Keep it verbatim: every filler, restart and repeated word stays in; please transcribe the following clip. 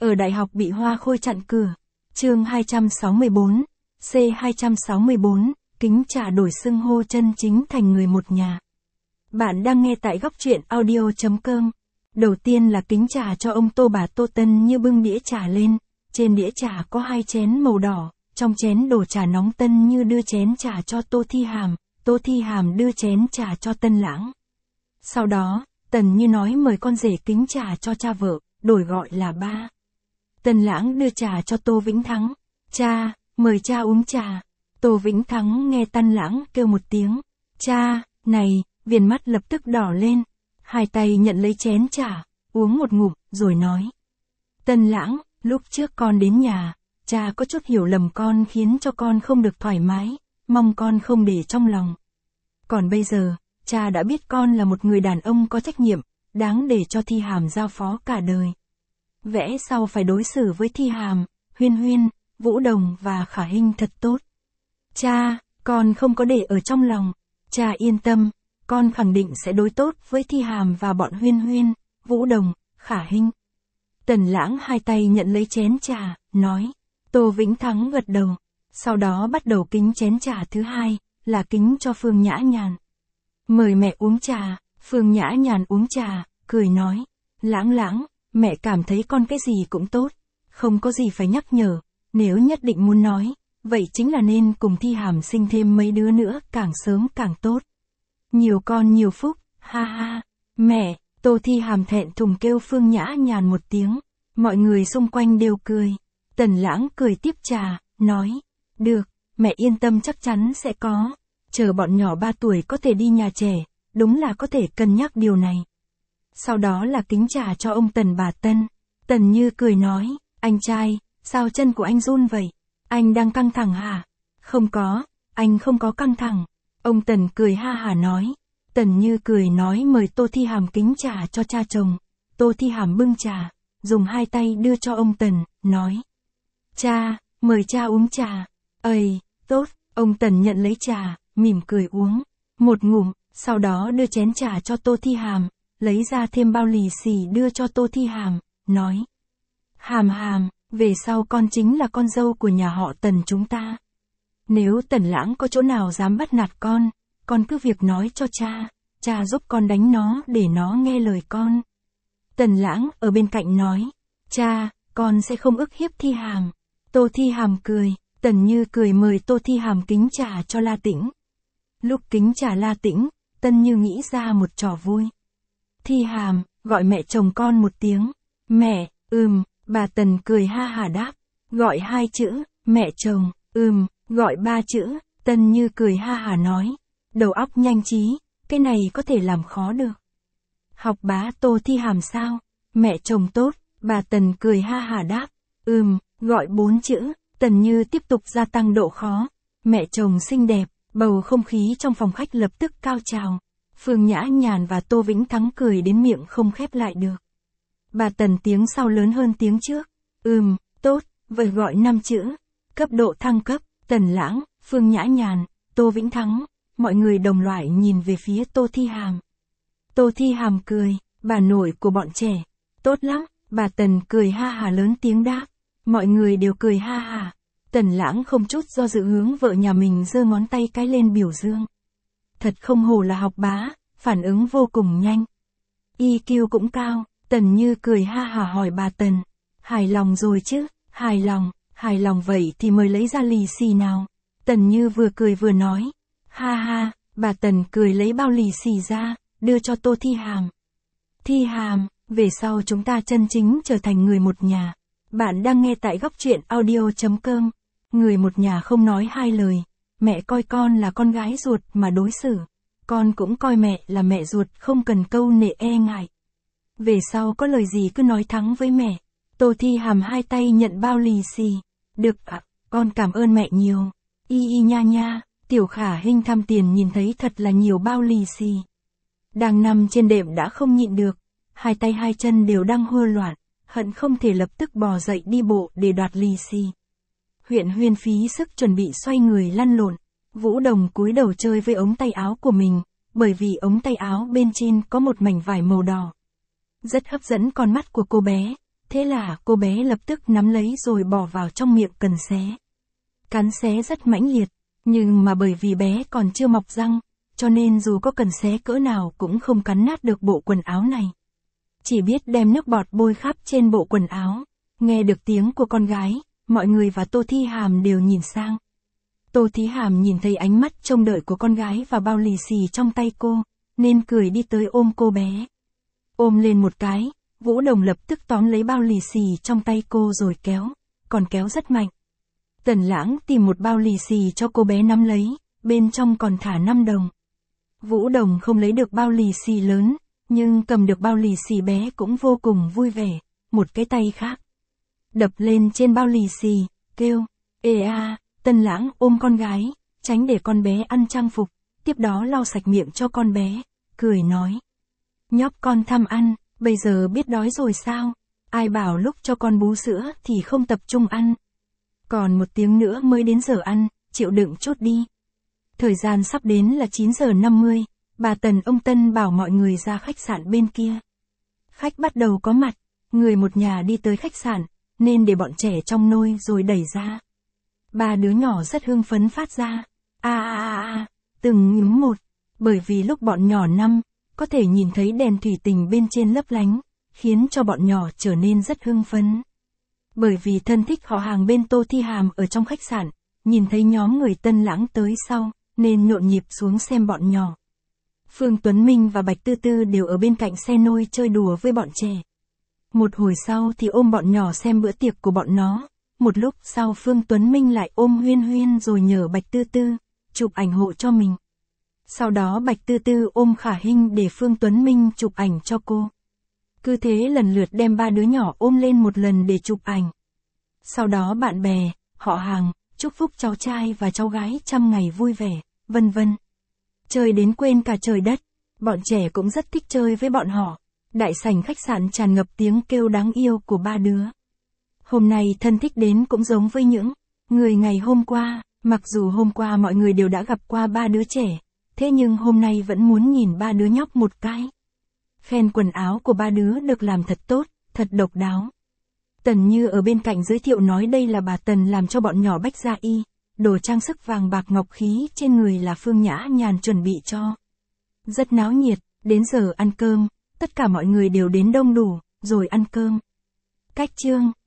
Ở đại học bị hoa khôi chặn cửa. Chương hai trăm sáu mươi bốn, C hai trăm sáu mươi bốn, kính trà đổi xưng hô chân chính thành người một nhà. Bạn đang nghe tại góc truyện audio chấm com. Đầu tiên là kính trà cho ông Tô bà Tô Tân Như bưng đĩa trà lên, trên đĩa trà có hai chén màu đỏ, trong chén đổ trà nóng Tân Như đưa chén trà cho Tô Thi Hàm, Tô Thi Hàm đưa chén trà cho Tân Lãng. Sau đó, Tần Như nói mời con rể kính trà cho cha vợ, đổi gọi là ba. Tân Lãng đưa trà cho Tô Vĩnh Thắng. Cha, mời cha uống trà. Tô Vĩnh Thắng nghe Tân Lãng kêu một tiếng. Cha, này, viền mắt lập tức đỏ lên. Hai tay nhận lấy chén trà, uống một ngụm, rồi nói. Tân Lãng, lúc trước con đến nhà, cha có chút hiểu lầm con khiến cho con không được thoải mái, mong con không để trong lòng. Còn bây giờ, cha đã biết con là một người đàn ông có trách nhiệm, đáng để cho Thi Hàm giao phó cả đời. Vẽ sau phải đối xử với Thi Hàm, Huyên Huyên, Vũ Đồng và Khả Hinh thật tốt. Cha, con không có để ở trong lòng. Cha yên tâm, con khẳng định sẽ đối tốt với Thi Hàm và bọn Huyên Huyên, Vũ Đồng, Khả Hinh. Tần Lãng hai tay nhận lấy chén trà, nói. Tô Vĩnh Thắng gật đầu. Sau đó bắt đầu kính chén trà thứ hai, là kính cho Phương Nhã Nhàn. Mời mẹ uống trà. Phương Nhã Nhàn uống trà, cười nói. Lãng Lãng, mẹ cảm thấy con cái gì cũng tốt, không có gì phải nhắc nhở, nếu nhất định muốn nói, vậy chính là nên cùng Thi Hàm sinh thêm mấy đứa nữa, càng sớm càng tốt. Nhiều con nhiều phúc, ha ha. Mẹ, Tô Thi Hàm thẹn thùng kêu Phương Nhã Nhàn một tiếng, mọi người xung quanh đều cười. Tần Lãng cười tiếp trà, nói, được, mẹ yên tâm chắc chắn sẽ có, chờ bọn nhỏ ba tuổi có thể đi nhà trẻ, đúng là có thể cân nhắc điều này. Sau đó là kính trà cho ông Tần bà Tân. Tần Như cười nói, anh trai, sao chân của anh run vậy? Anh đang căng thẳng hả? Không có, anh không có căng thẳng. Ông Tần cười ha hả nói. Tần Như cười nói mời Tô Thi Hàm kính trà cho cha chồng. Tô Thi Hàm bưng trà, dùng hai tay đưa cho ông Tần, nói. Cha, mời cha uống trà. Ây, tốt, ông Tần nhận lấy trà, mỉm cười uống. Một ngụm, sau đó đưa chén trà cho Tô Thi Hàm. Lấy ra thêm bao lì xì đưa cho Tô Thi Hàm, nói. Hàm Hàm, về sau con chính là con dâu của nhà họ Tần chúng ta. Nếu Tần Lãng có chỗ nào dám bắt nạt con, con cứ việc nói cho cha, cha giúp con đánh nó để nó nghe lời con. Tần Lãng ở bên cạnh nói, cha, con sẽ không ức hiếp Thi Hàm. Tô Thi Hàm cười, Tần Như cười mời Tô Thi Hàm kính trà cho La Tĩnh. Lúc kính trà La Tĩnh, Tân Như nghĩ ra một trò vui. Thi Hàm, gọi mẹ chồng con một tiếng. Mẹ, ừm, bà Tần cười ha hả đáp. Gọi hai chữ, mẹ chồng, ừm, gọi ba chữ, Tân Như cười ha hả nói. Đầu óc nhanh trí, cái này có thể làm khó được. Học bá Tô Thi Hàm sao? Mẹ chồng tốt, bà Tần cười ha hả đáp. Ừm, gọi bốn chữ, Tần Như tiếp tục gia tăng độ khó. Mẹ chồng xinh đẹp, bầu không khí trong phòng khách lập tức cao trào. Phương Nhã Nhàn và Tô Vĩnh Thắng cười đến miệng không khép lại được. Bà Tần tiếng sau lớn hơn tiếng trước. Ừm, tốt, vậy gọi năm chữ. Cấp độ thăng cấp, Tần Lãng, Phương Nhã Nhàn, Tô Vĩnh Thắng. Mọi người đồng loạt nhìn về phía Tô Thi Hàm. Tô Thi Hàm cười, bà nội của bọn trẻ. Tốt lắm, bà Tần cười ha hà lớn tiếng đáp. Mọi người đều cười ha hà. Tần Lãng không chút do dự hướng vợ nhà mình giơ ngón tay cái lên biểu dương. Thật không hổ là học bá, phản ứng vô cùng nhanh. i kiu cũng cao, Tần Như cười ha hả hỏi bà Tần. Hài lòng rồi chứ? Hài lòng, hài lòng vậy thì mời lấy ra lì xì nào. Tần Như vừa cười vừa nói. Ha ha, bà Tần cười lấy bao lì xì ra, đưa cho Tô Thi Hàm. Thi Hàm, về sau chúng ta chân chính trở thành người một nhà. Bạn đang nghe tại góc truyện audio chấm com. Người một nhà không nói hai lời. Mẹ coi con là con gái ruột mà đối xử. Con cũng coi mẹ là mẹ ruột, không cần câu nệ e ngại. Về sau có lời gì cứ nói thẳng với mẹ. Tô Thi Hàm hai tay nhận bao lì xì. Được ạ, à, con cảm ơn mẹ nhiều. Y y nha nha, Tiểu Khả Hinh thăm tiền nhìn thấy thật là nhiều bao lì xì. Đang nằm trên đệm đã không nhịn được. Hai tay hai chân đều đang hơ loạn, hận không thể lập tức bò dậy đi bộ để đoạt lì xì. Huyện Huyên phí sức chuẩn bị xoay người lăn lộn. Vũ Đồng cúi đầu chơi với ống tay áo của mình, bởi vì ống tay áo bên trên có một mảnh vải màu đỏ. Rất hấp dẫn con mắt của cô bé, Thế là cô bé lập tức nắm lấy rồi bỏ vào trong miệng cần xé. Cắn xé rất mãnh liệt, nhưng mà bởi vì bé còn chưa mọc răng, cho nên dù có cần xé cỡ nào cũng không cắn nát được bộ quần áo này. Chỉ biết đem nước bọt bôi khắp trên bộ quần áo. Nghe được tiếng của con gái, mọi người và Tô Thi Hàm đều nhìn sang. Tô Thí Hàm nhìn thấy ánh mắt trông đợi của con gái và bao lì xì trong tay cô, nên cười đi tới ôm cô bé. Ôm lên một cái, Vũ Đồng lập tức tóm lấy bao lì xì trong tay cô rồi kéo, còn kéo rất mạnh. Tần Lãng tìm một bao lì xì cho cô bé nắm lấy, bên trong còn thả năm đồng. Vũ Đồng không lấy được bao lì xì lớn, nhưng cầm được bao lì xì bé cũng vô cùng vui vẻ, một cái tay khác đập lên trên bao lì xì, kêu, ê a, Tần Lãng ôm con gái, tránh để con bé ăn trang phục, tiếp đó lau sạch miệng cho con bé, cười nói. Nhóc con tham ăn, bây giờ biết đói rồi sao, ai bảo lúc cho con bú sữa thì không tập trung ăn. Còn một tiếng nữa mới đến giờ ăn, chịu đựng chút đi. Thời gian sắp đến là chín giờ năm mươi, bà Tần ông Tân bảo mọi người ra khách sạn bên kia. Khách bắt đầu có mặt, người một nhà đi tới khách sạn, nên để bọn trẻ trong nôi rồi đẩy ra. Ba đứa nhỏ rất hưng phấn phát ra, a a a a, từng nhúm một, bởi vì lúc bọn nhỏ năm, có thể nhìn thấy đèn thủy tinh bên trên lấp lánh, khiến cho bọn nhỏ trở nên rất hưng phấn. Bởi vì thân thích họ hàng bên Tô Thi Hàm ở trong khách sạn, nhìn thấy nhóm người Tân Lãng tới sau, nên nhộn nhịp xuống xem bọn nhỏ. Phương Tuấn Minh và Bạch Tư Tư đều ở bên cạnh xe nôi chơi đùa với bọn trẻ. Một hồi sau thì ôm bọn nhỏ xem bữa tiệc của bọn nó. Một lúc sau Phương Tuấn Minh lại ôm Huyên Huyên rồi nhờ Bạch Tư Tư chụp ảnh hộ cho mình. Sau đó Bạch Tư Tư ôm Khả Hinh để Phương Tuấn Minh chụp ảnh cho cô. Cứ thế lần lượt đem ba đứa nhỏ ôm lên một lần để chụp ảnh. Sau đó bạn bè, họ hàng, chúc phúc cháu trai và cháu gái trăm ngày vui vẻ, vân vân. Chơi đến quên cả trời đất, bọn trẻ cũng rất thích chơi với bọn họ. Đại sảnh khách sạn tràn ngập tiếng kêu đáng yêu của ba đứa. Hôm nay thân thích đến cũng giống với những người ngày hôm qua, mặc dù hôm qua mọi người đều đã gặp qua ba đứa trẻ, thế nhưng hôm nay vẫn muốn nhìn ba đứa nhóc một cái. Khen quần áo của ba đứa được làm thật tốt, thật độc đáo. Tần Như ở bên cạnh giới thiệu nói đây là bà Tần làm cho bọn nhỏ Bách Gia Y, đồ trang sức vàng bạc ngọc khí trên người là Phương Nhã Nhàn chuẩn bị cho. Rất náo nhiệt, đến giờ ăn cơm, tất cả mọi người đều đến đông đủ, rồi ăn cơm. Cách chương